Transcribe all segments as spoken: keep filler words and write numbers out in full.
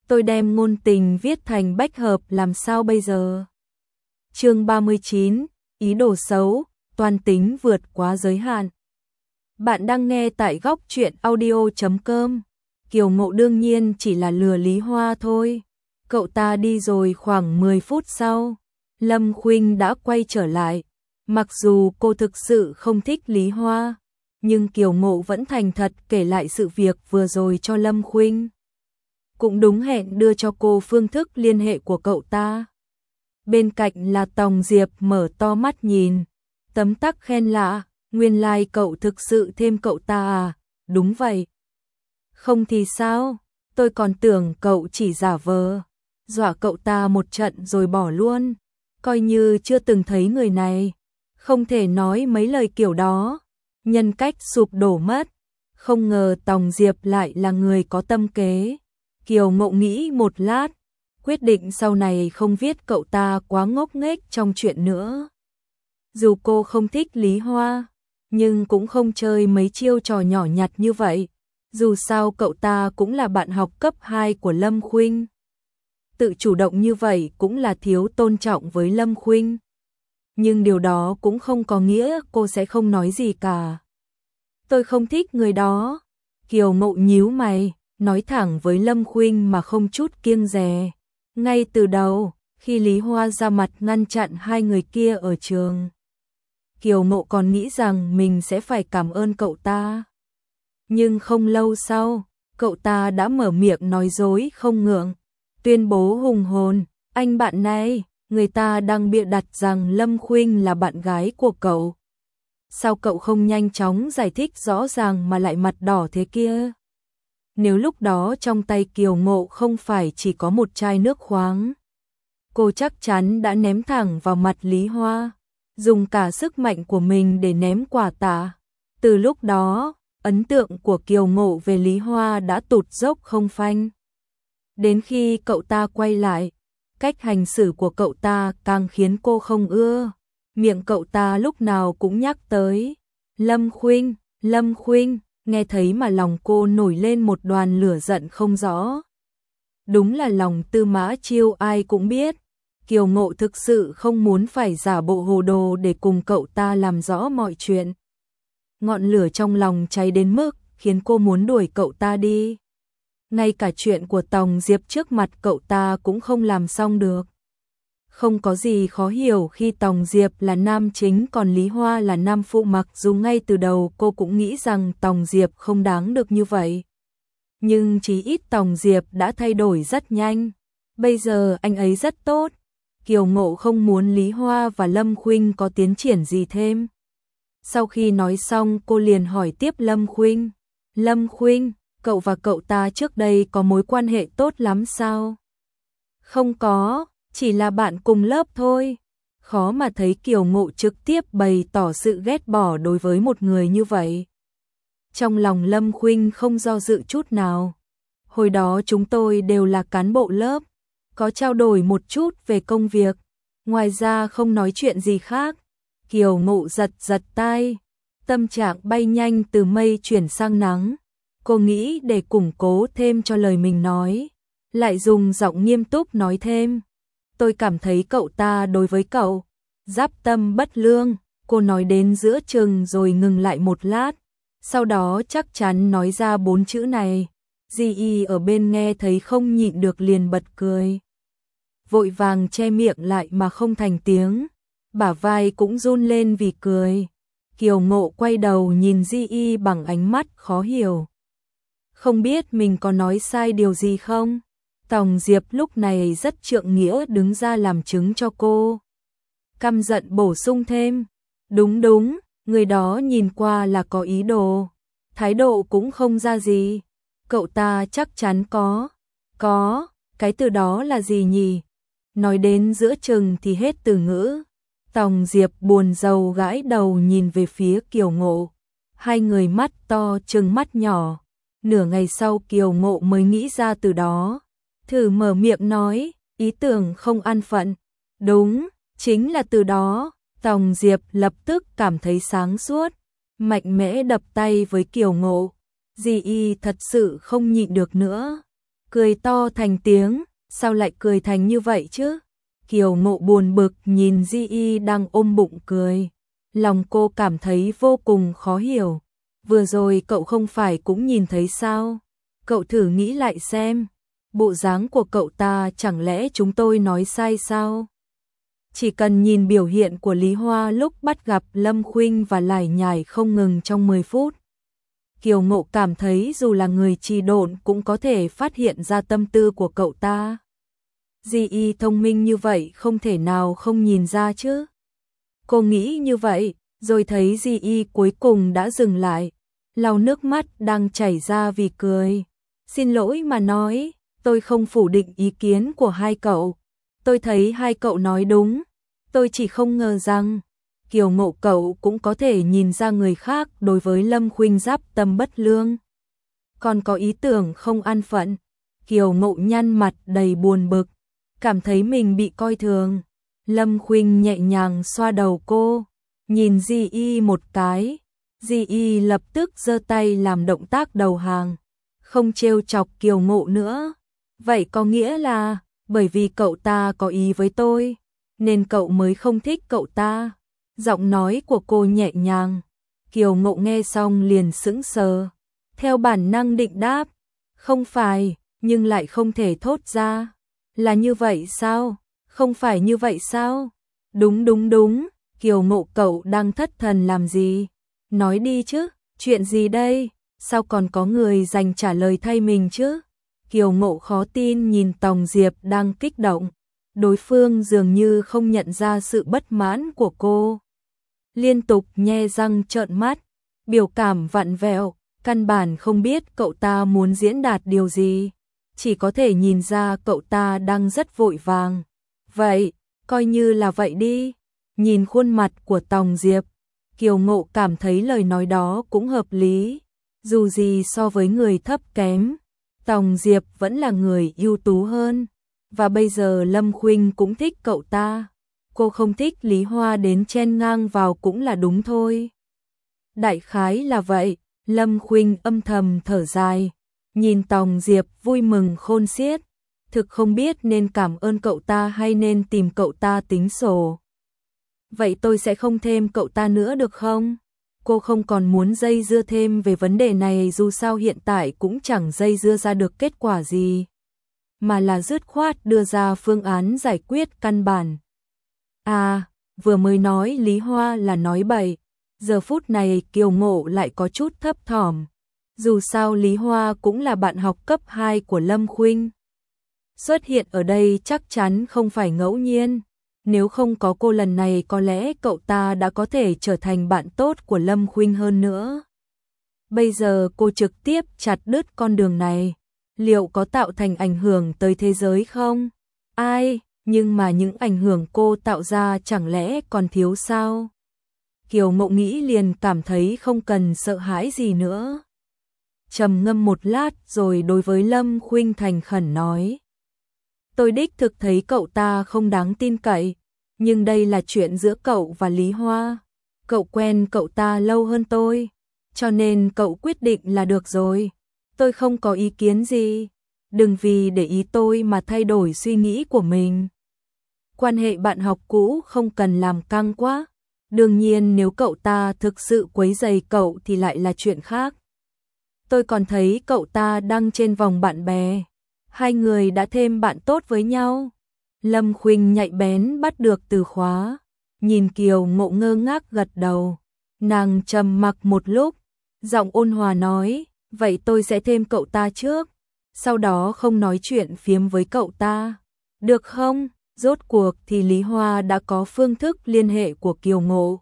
tôi đem ngôn tình viết thành bách hợp làm sao bây giờ? Chương ba mươi chín, ý đồ xấu, toan tính vượt quá giới hạn. Bạn đang nghe tại góc truyện audio chấm com. Kiều Ngộ đương nhiên chỉ là lừa Lý Hoa thôi. Cậu ta đi rồi khoảng mười phút sau, Lâm Khuynh đã quay trở lại. Mặc dù cô thực sự không thích Lý Hoa, nhưng Kiều Ngộ vẫn thành thật kể lại sự việc vừa rồi cho Lâm Khuynh. Cũng đúng hẹn đưa cho cô phương thức liên hệ của cậu ta. Bên cạnh là Tòng Diệp mở to mắt nhìn, tấm tắc khen lạ, nguyên lai like cậu thực sự thêm cậu ta à? Đúng vậy. Không thì sao, tôi còn tưởng cậu chỉ giả vờ, dọa cậu ta một trận rồi bỏ luôn, coi như chưa từng thấy người này, không thể nói mấy lời kiểu đó, nhân cách sụp đổ mất. Không ngờ Tòng Diệp lại là người có tâm kế. Kiều Ngộ nghĩ một lát, quyết định sau này không viết cậu ta quá ngốc nghếch trong chuyện nữa. Dù cô không thích Lý Hoa, nhưng cũng không chơi mấy chiêu trò nhỏ nhặt như vậy. Dù sao cậu ta cũng là bạn học cấp hai của Lâm Khuynh. Tự chủ động như vậy cũng là thiếu tôn trọng với Lâm Khuynh. Nhưng điều đó cũng không có nghĩa cô sẽ không nói gì cả. Tôi không thích người đó. Kiều Ngộ nhíu mày, nói thẳng với Lâm Khuynh mà không chút kiêng dè. Ngay từ đầu, khi Lý Hoa ra mặt ngăn chặn hai người kia ở trường, Kiều Ngộ còn nghĩ rằng mình sẽ phải cảm ơn cậu ta. Nhưng không lâu sau, cậu ta đã mở miệng nói dối không ngượng, tuyên bố hùng hồn, anh bạn này, người ta đang bịa đặt rằng Lâm Khuynh là bạn gái của cậu. Sao cậu không nhanh chóng giải thích rõ ràng mà lại mặt đỏ thế kia? Nếu lúc đó trong tay Kiều Ngộ không phải chỉ có một chai nước khoáng, cô chắc chắn đã ném thẳng vào mặt Lý Hoa, dùng cả sức mạnh của mình để ném quả tạ. Từ lúc đó, ấn tượng của Kiều Ngộ về Lý Hoa đã tụt dốc không phanh. Đến khi cậu ta quay lại, cách hành xử của cậu ta càng khiến cô không ưa. Miệng cậu ta lúc nào cũng nhắc tới Lâm Khuynh, Lâm Khuynh, nghe thấy mà lòng cô nổi lên một đoàn lửa giận không rõ. Đúng là lòng Tư Mã Chiêu ai cũng biết. Kiều Ngộ thực sự không muốn phải giả bộ hồ đồ để cùng cậu ta làm rõ mọi chuyện. Ngọn lửa trong lòng cháy đến mức khiến cô muốn đuổi cậu ta đi. Ngay cả chuyện của Tòng Diệp trước mặt cậu ta cũng không làm xong được. Không có gì khó hiểu khi Tòng Diệp là nam chính còn Lý Hoa là nam phụ, mặc dù ngay từ đầu cô cũng nghĩ rằng Tòng Diệp không đáng được như vậy. Nhưng chí ít Tòng Diệp đã thay đổi rất nhanh. Bây giờ anh ấy rất tốt. Kiều Ngộ không muốn Lý Hoa và Lâm Khuynh có tiến triển gì thêm. Sau khi nói xong cô liền hỏi tiếp Lâm Khuynh. Lâm Khuynh, cậu và cậu ta trước đây có mối quan hệ tốt lắm sao? Không có, chỉ là bạn cùng lớp thôi. Khó mà thấy Kiều Ngộ trực tiếp bày tỏ sự ghét bỏ đối với một người như vậy. Trong lòng Lâm Khuynh không do dự chút nào. Hồi đó chúng tôi đều là cán bộ lớp, có trao đổi một chút về công việc, ngoài ra không nói chuyện gì khác. Kiều Ngộ giật giật tai, tâm trạng bay nhanh từ mây chuyển sang nắng. Cô nghĩ để củng cố thêm cho lời mình nói, lại dùng giọng nghiêm túc nói thêm. Tôi cảm thấy cậu ta đối với cậu giáp tâm bất lương. Cô nói đến giữa chừng rồi ngừng lại một lát, sau đó chắc chắn nói ra bốn chữ này. Di Y ở bên nghe thấy không nhịn được liền bật cười, vội vàng che miệng lại mà không thành tiếng, bả vai cũng run lên vì cười. Kiều Ngộ quay đầu nhìn Di Y bằng ánh mắt khó hiểu. Không biết mình có nói sai điều gì không? Tòng Diệp lúc này rất trượng nghĩa đứng ra làm chứng cho cô. Căm giận bổ sung thêm. Đúng đúng, người đó nhìn qua là có ý đồ. Thái độ cũng không ra gì. Cậu ta chắc chắn có. Có, cái từ đó là gì nhỉ? Nói đến giữa chừng thì hết từ ngữ. Tòng Diệp buồn rầu gãi đầu nhìn về phía Kiều Ngộ. Hai người mắt to trừng mắt nhỏ. Nửa ngày sau Kiều Ngộ mới nghĩ ra từ đó. Thử mở miệng nói, ý tưởng không an phận. Đúng, chính là từ đó. Tòng Diệp lập tức cảm thấy sáng suốt, mạnh mẽ đập tay với Kiều Ngộ. Di Y thật sự không nhịn được nữa. cười to thành tiếng, sao lại cười thành như vậy chứ? Kiều Ngộ buồn bực nhìn Di Y đang ôm bụng cười, lòng cô cảm thấy vô cùng khó hiểu. Vừa rồi cậu không phải cũng nhìn thấy sao? Cậu thử nghĩ lại xem, bộ dáng của cậu ta chẳng lẽ chúng tôi nói sai sao? Chỉ cần nhìn biểu hiện của Lý Hoa lúc bắt gặp Lâm Khuynh và lải nhải không ngừng trong mười phút. Kiều Ngộ cảm thấy dù là người trì độn cũng có thể phát hiện ra tâm tư của cậu ta. Di Y thông minh như vậy không thể nào không nhìn ra chứ. Cô nghĩ như vậy, rồi thấy Di Y cuối cùng đã dừng lại, lau nước mắt đang chảy ra vì cười. Xin lỗi mà nói, tôi không phủ định ý kiến của hai cậu. Tôi thấy hai cậu nói đúng, tôi chỉ không ngờ rằng Kiều Ngộ cậu cũng có thể nhìn ra người khác đối với Lâm Khuynh giáp tâm bất lương. Còn có ý tưởng không an phận. Kiều Ngộ nhăn mặt đầy buồn bực, cảm thấy mình bị coi thường. Lâm Khuynh nhẹ nhàng xoa đầu cô, nhìn Di Y một cái. Di Y lập tức giơ tay làm động tác đầu hàng, không trêu chọc Kiều Ngộ nữa. Vậy có nghĩa là bởi vì cậu ta có ý với tôi, nên cậu mới không thích cậu ta. Giọng nói của cô nhẹ nhàng. Kiều Ngộ nghe xong liền sững sờ, theo bản năng định đáp, không phải, nhưng lại không thể thốt ra. Là như vậy sao? Không phải như vậy sao? Đúng đúng đúng, Kiều Ngộ cậu đang thất thần làm gì? Nói đi chứ, chuyện gì đây? Sao còn có người dành trả lời thay mình chứ? Kiều Ngộ khó tin nhìn Tòng Diệp đang kích động. Đối phương dường như không nhận ra sự bất mãn của cô. Liên tục nhe răng trợn mắt, biểu cảm vặn vẹo, căn bản không biết cậu ta muốn diễn đạt điều gì. Chỉ có thể nhìn ra cậu ta đang rất vội vàng. Vậy, coi như là vậy đi. Nhìn khuôn mặt của Tòng Diệp, Kiều Ngộ cảm thấy lời nói đó cũng hợp lý. Dù gì so với người thấp kém, Tòng Diệp vẫn là người ưu tú hơn. Và bây giờ Lâm Khuynh cũng thích cậu ta. Cô không thích Lý Hoa đến chen ngang vào cũng là đúng thôi. Đại khái là vậy. Lâm Khuynh âm thầm thở dài, nhìn Tòng Diệp vui mừng khôn xiết. Thực không biết nên cảm ơn cậu ta hay nên tìm cậu ta tính sổ. Vậy tôi sẽ không thêm cậu ta nữa được không? Cô không còn muốn dây dưa thêm về vấn đề này, dù sao hiện tại cũng chẳng dây dưa ra được kết quả gì, mà là dứt khoát đưa ra phương án giải quyết căn bản. À, vừa mới nói Lý Hoa là nói bậy, giờ phút này Kiều Ngộ lại có chút thấp thỏm. Dù sao Lý Hoa cũng là bạn học cấp hai của Lâm Khuynh. Xuất hiện ở đây chắc chắn không phải ngẫu nhiên. Nếu không có cô lần này có lẽ cậu ta đã có thể trở thành bạn tốt của Lâm Khuynh hơn nữa. Bây giờ cô trực tiếp chặt đứt con đường này, liệu có tạo thành ảnh hưởng tới thế giới không? Ai, nhưng mà những ảnh hưởng cô tạo ra chẳng lẽ còn thiếu sao? Kiều Ngộ nghĩ liền cảm thấy không cần sợ hãi gì nữa. Trầm ngâm một lát rồi đối với Lâm Khuynh thành khẩn nói. Tôi đích thực thấy cậu ta không đáng tin cậy, nhưng đây là chuyện giữa cậu và Lý Hoa. Cậu quen cậu ta lâu hơn tôi, cho nên cậu quyết định là được rồi. Tôi không có ý kiến gì, đừng vì để ý tôi mà thay đổi suy nghĩ của mình. Quan hệ bạn học cũ không cần làm căng quá. Đương nhiên nếu cậu ta thực sự quấy rầy cậu thì lại là chuyện khác. Tôi còn thấy cậu ta đăng trên vòng bạn bè, hai người đã thêm bạn tốt với nhau. Lâm Khuynh nhạy bén bắt được từ khóa, nhìn Kiều Ngộ ngơ ngác gật đầu. Nàng trầm mặc một lúc, giọng ôn hòa nói, vậy tôi sẽ thêm cậu ta trước, sau đó không nói chuyện phiếm với cậu ta. Được không? Rốt cuộc thì Lý Hoa đã có phương thức liên hệ của Kiều Ngộ.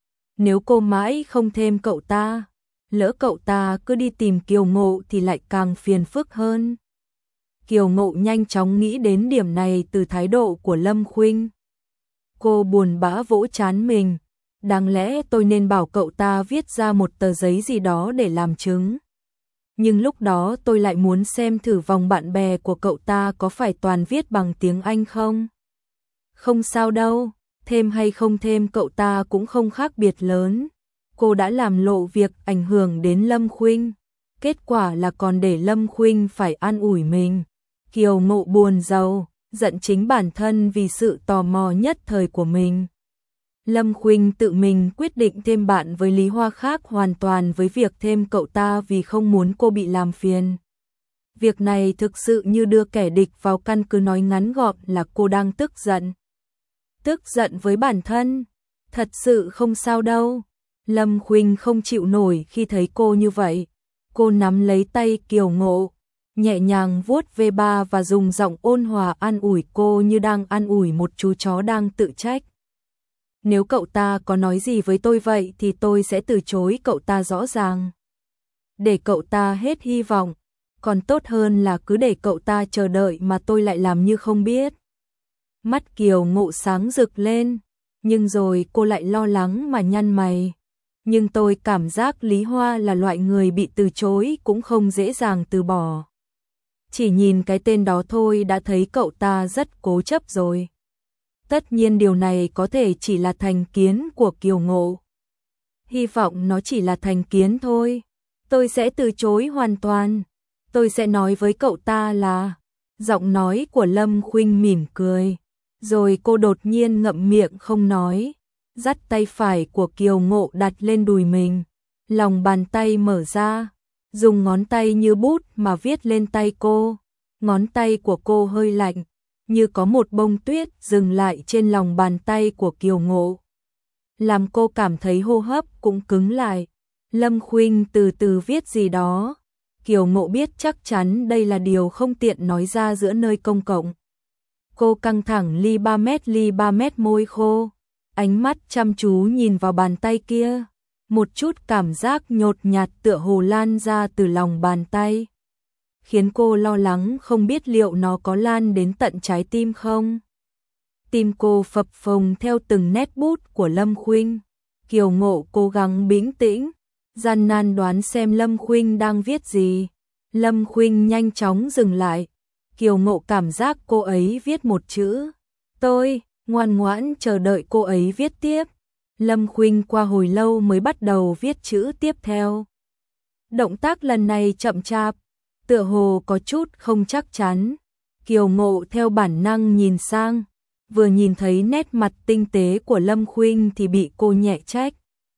Nếu cô mãi không thêm cậu ta, lỡ cậu ta cứ đi tìm Kiều Ngộ thì lại càng phiền phức hơn. Kiều Ngộ nhanh chóng nghĩ đến điểm này từ thái độ của Lâm Khuynh. Cô buồn bã vỗ trán mình. Đáng lẽ tôi nên bảo cậu ta viết ra một tờ giấy gì đó để làm chứng. Nhưng lúc đó tôi lại muốn xem thử vòng bạn bè của cậu ta có phải toàn viết bằng tiếng Anh không. Không sao đâu, thêm hay không thêm cậu ta cũng không khác biệt lớn. Cô đã làm lộ việc ảnh hưởng đến Lâm Khuynh. Kết quả là còn để Lâm Khuynh phải an ủi mình. Kiều Ngộ buồn rầu, giận chính bản thân vì sự tò mò nhất thời của mình. Lâm Khuynh tự mình quyết định thêm bạn với Lý Hoa khác hoàn toàn với việc thêm cậu ta vì không muốn cô bị làm phiền. Việc này thực sự như đưa kẻ địch vào căn cứ, nói ngắn gọn là cô đang tức giận. Tức giận với bản thân? Thật sự không sao đâu. Lâm Khuynh không chịu nổi khi thấy cô như vậy. Cô nắm lấy tay Kiều Ngộ, nhẹ nhàng vuốt ve ba và dùng giọng ôn hòa an ủi cô như đang an ủi một chú chó đang tự trách. Nếu cậu ta có nói gì với tôi vậy thì tôi sẽ từ chối cậu ta rõ ràng. Để cậu ta hết hy vọng, còn tốt hơn là cứ để cậu ta chờ đợi mà tôi lại làm như không biết. Mắt Kiều Ngộ sáng rực lên, nhưng rồi cô lại lo lắng mà nhăn mày. Nhưng tôi cảm giác Lý Hoa là loại người bị từ chối cũng không dễ dàng từ bỏ. Chỉ nhìn cái tên đó thôi đã thấy cậu ta rất cố chấp rồi. Tất nhiên điều này có thể chỉ là thành kiến của Kiều Ngộ. Hy vọng nó chỉ là thành kiến thôi. Tôi sẽ từ chối hoàn toàn. Tôi sẽ nói với cậu ta là... Giọng nói của Lâm Khuynh mỉm cười. Rồi cô đột nhiên ngậm miệng không nói. Dắt tay phải của Kiều Ngộ đặt lên đùi mình. Lòng bàn tay mở ra. Dùng ngón tay như bút mà viết lên tay cô. Ngón tay của cô hơi lạnh, như có một bông tuyết dừng lại trên lòng bàn tay của Kiều Ngộ. Làm cô cảm thấy hô hấp cũng cứng lại. Lâm Khuynh từ từ viết gì đó. Kiều Ngộ biết chắc chắn đây là điều không tiện nói ra giữa nơi công cộng. Cô căng thẳng ly ba mét ly ba mét môi khô. Ánh mắt chăm chú nhìn vào bàn tay kia. Một chút cảm giác nhột nhạt tựa hồ lan ra từ lòng bàn tay. Khiến cô lo lắng không biết liệu nó có lan đến tận trái tim không. Tim cô phập phồng theo từng nét bút của Lâm Khuynh. Kiều Ngộ cố gắng bình tĩnh, gian nan đoán xem Lâm Khuynh đang viết gì. Lâm Khuynh nhanh chóng dừng lại. Kiều Ngộ cảm giác cô ấy viết một chữ. Tôi, ngoan ngoãn chờ đợi cô ấy viết tiếp. Lâm Khuynh qua hồi lâu mới bắt đầu viết chữ tiếp theo. Động tác lần này chậm chạp, tựa hồ có chút không chắc chắn. Kiều Ngộ theo bản năng nhìn sang, vừa nhìn thấy nét mặt tinh tế của Lâm Khuynh thì bị cô nhẹ trách.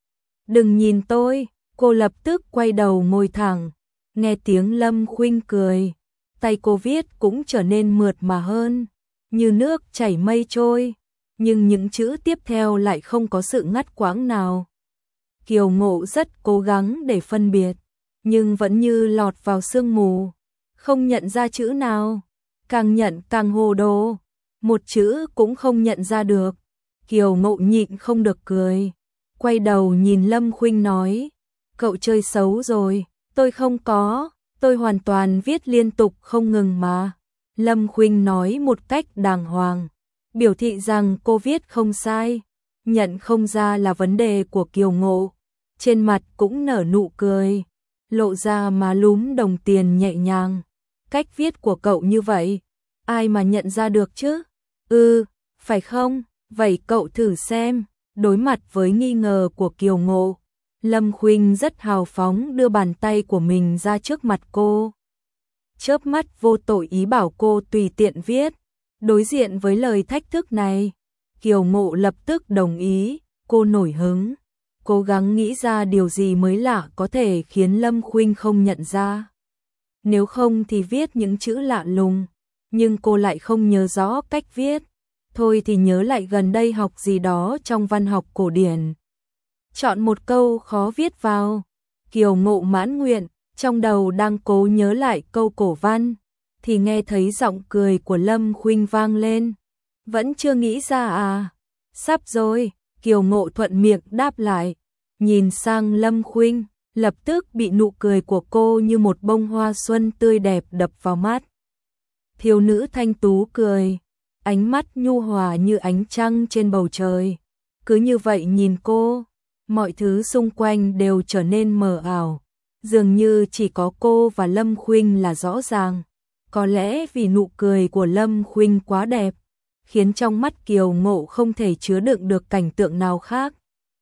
Đừng nhìn tôi, cô lập tức quay đầu ngồi thẳng, nghe tiếng Lâm Khuynh cười. Tay cô viết cũng trở nên mượt mà hơn, như nước chảy mây trôi, nhưng những chữ tiếp theo lại không có sự ngắt quãng nào. Kiều Ngộ rất cố gắng để phân biệt, nhưng vẫn như lọt vào sương mù, không nhận ra chữ nào, càng nhận càng hồ đồ, một chữ cũng không nhận ra được. Kiều Ngộ nhịn không được cười, quay đầu nhìn Lâm Khuynh nói, cậu chơi xấu rồi, tôi không có, tôi hoàn toàn viết liên tục không ngừng mà. Lâm Khuynh nói một cách đàng hoàng, biểu thị rằng cô viết không sai, nhận không ra là vấn đề của Kiều Ngộ, trên mặt cũng nở nụ cười, lộ ra má lúm đồng tiền nhẹ nhàng. Cách viết của cậu như vậy, ai mà nhận ra được chứ? Ừ, phải không? Vậy cậu thử xem. Đối mặt với nghi ngờ của Kiều Ngộ, Lâm Khuynh rất hào phóng đưa bàn tay của mình ra trước mặt cô. Chớp mắt vô tội ý bảo cô tùy tiện viết. Đối diện với lời thách thức này, Kiều Ngộ lập tức đồng ý. Cô nổi hứng, cố gắng nghĩ ra điều gì mới lạ có thể khiến Lâm Khuynh không nhận ra. Nếu không thì viết những chữ lạ lùng, nhưng cô lại không nhớ rõ cách viết. Thôi thì nhớ lại gần đây học gì đó trong văn học cổ điển. Chọn một câu khó viết vào. Kiều Ngộ mãn nguyện, trong đầu đang cố nhớ lại câu cổ văn, thì nghe thấy giọng cười của Lâm Khuynh vang lên. Vẫn chưa nghĩ ra à? Sắp rồi, Kiều Ngộ thuận miệng đáp lại. Nhìn sang Lâm Khuynh, lập tức bị nụ cười của cô như một bông hoa xuân tươi đẹp đập vào mắt. Thiếu nữ thanh tú cười, ánh mắt nhu hòa như ánh trăng trên bầu trời. Cứ như vậy nhìn cô, mọi thứ xung quanh đều trở nên mờ ảo, dường như chỉ có cô và Lâm Khuynh là rõ ràng. Có lẽ vì nụ cười của Lâm Khuynh quá đẹp, khiến trong mắt Kiều Ngộ không thể chứa đựng được cảnh tượng nào khác.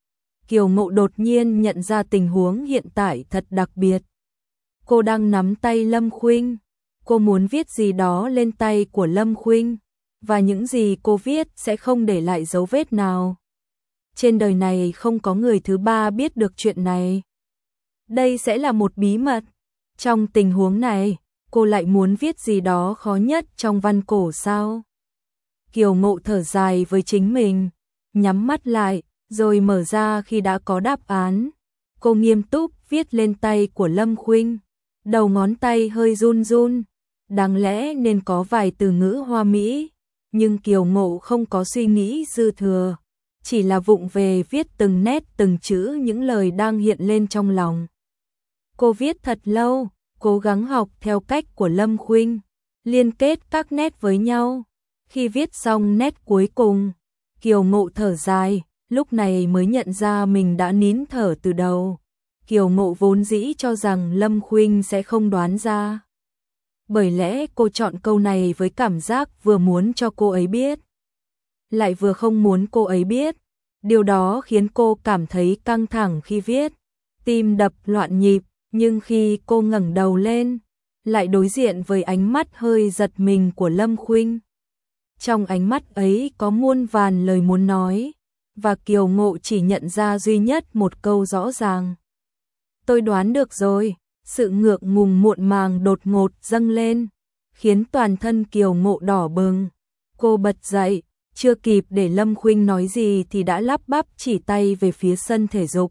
Kiều Ngộ đột nhiên nhận ra tình huống hiện tại thật đặc biệt. Cô đang nắm tay Lâm Khuynh, Cô muốn viết gì đó lên tay của Lâm Khuynh, và những gì cô viết sẽ không để lại dấu vết nào. Trên đời này không có người thứ ba biết được chuyện này. Đây sẽ là một bí mật. Trong tình huống này, cô lại muốn viết gì đó khó nhất trong văn cổ sao? Kiều Ngộ thở dài với chính mình, nhắm mắt lại, rồi mở ra khi đã có đáp án. Cô nghiêm túc viết lên tay của Lâm Khuynh, đầu ngón tay hơi run run, đáng lẽ nên có vài từ ngữ hoa mỹ, nhưng Kiều Ngộ không có suy nghĩ dư thừa, chỉ là vụng về viết từng nét từng chữ những lời đang hiện lên trong lòng. Cô viết thật lâu, cố gắng học theo cách của Lâm Khuynh, liên kết các nét với nhau. Khi viết xong nét cuối cùng, Kiều Ngộ thở dài, lúc này mới nhận ra mình đã nín thở từ đầu. Kiều Ngộ vốn dĩ cho rằng Lâm Khuynh sẽ không đoán ra. Bởi lẽ cô chọn câu này với cảm giác vừa muốn cho cô ấy biết, lại vừa không muốn cô ấy biết. Điều đó khiến cô cảm thấy căng thẳng khi viết, tim đập loạn nhịp, nhưng khi cô ngẩng đầu lên, lại đối diện với ánh mắt hơi giật mình của Lâm Khuynh. Trong ánh mắt ấy có muôn vàn lời muốn nói, và Kiều Ngộ chỉ nhận ra duy nhất một câu rõ ràng. Tôi đoán được rồi. Sự ngượng ngùng muộn màng đột ngột dâng lên, khiến toàn thân Kiều Ngộ đỏ bừng. Cô bật dậy, chưa kịp để Lâm Khuynh nói gì thì đã lắp bắp chỉ tay về phía sân thể dục.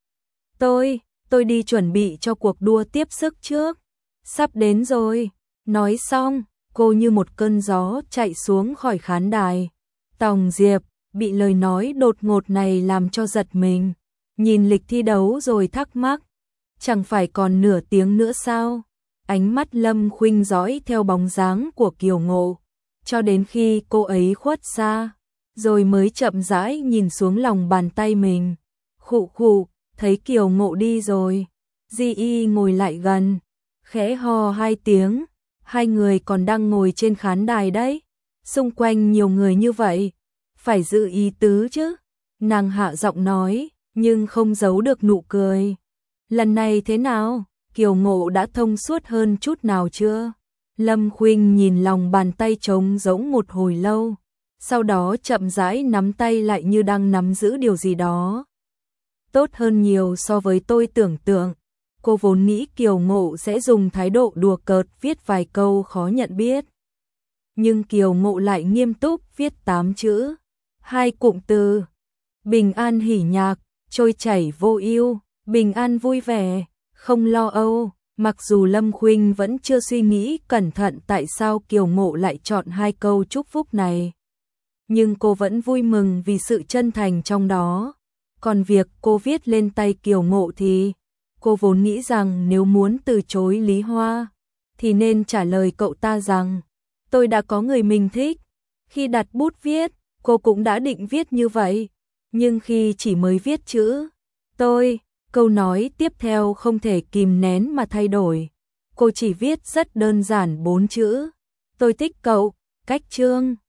Tôi, tôi đi chuẩn bị cho cuộc đua tiếp sức trước. Sắp đến rồi. Nói xong, cô như một cơn gió chạy xuống khỏi khán đài. Tòng Diệp bị lời nói đột ngột này làm cho giật mình, nhìn lịch thi đấu rồi thắc mắc. Chẳng phải còn nửa tiếng nữa sao? Ánh mắt Lâm Khuynh dõi theo bóng dáng của Kiều Ngộ, cho đến khi cô ấy khuất xa, rồi mới chậm rãi nhìn xuống lòng bàn tay mình. Khụ khụ, thấy Kiều Ngộ đi rồi. Di Y ngồi lại gần, khẽ ho hai tiếng. Hai người còn đang ngồi trên khán đài đấy. Xung quanh nhiều người như vậy, phải giữ ý tứ chứ. Nàng hạ giọng nói, nhưng không giấu được nụ cười. Lần này thế nào? Kiều Ngộ đã thông suốt hơn chút nào chưa? Lâm Khuynh nhìn lòng bàn tay trống rỗng một hồi lâu, sau đó chậm rãi nắm tay lại như đang nắm giữ điều gì đó. Tốt hơn nhiều so với tôi tưởng tượng. Cô vốn nghĩ Kiều Ngộ sẽ dùng thái độ đùa cợt viết vài câu khó nhận biết. Nhưng Kiều Ngộ lại nghiêm túc viết tám chữ, hai cụm từ: bình an hỉ nhạc, trôi chảy vô ưu. Bình an vui vẻ, không lo âu. Mặc dù Lâm Khuynh vẫn chưa suy nghĩ cẩn thận tại sao Kiều Ngộ lại chọn hai câu chúc phúc này, nhưng cô vẫn vui mừng vì sự chân thành trong đó. Còn việc cô viết lên tay Kiều Ngộ thì cô vốn nghĩ rằng nếu muốn từ chối Lý Hoa thì nên trả lời cậu ta rằng tôi đã có người mình thích. Khi đặt bút viết, cô cũng đã định viết như vậy, nhưng khi chỉ mới viết chữ tôi, câu nói tiếp theo không thể kìm nén mà thay đổi. Cô chỉ viết rất đơn giản bốn chữ: tôi thích cậu, cách chương.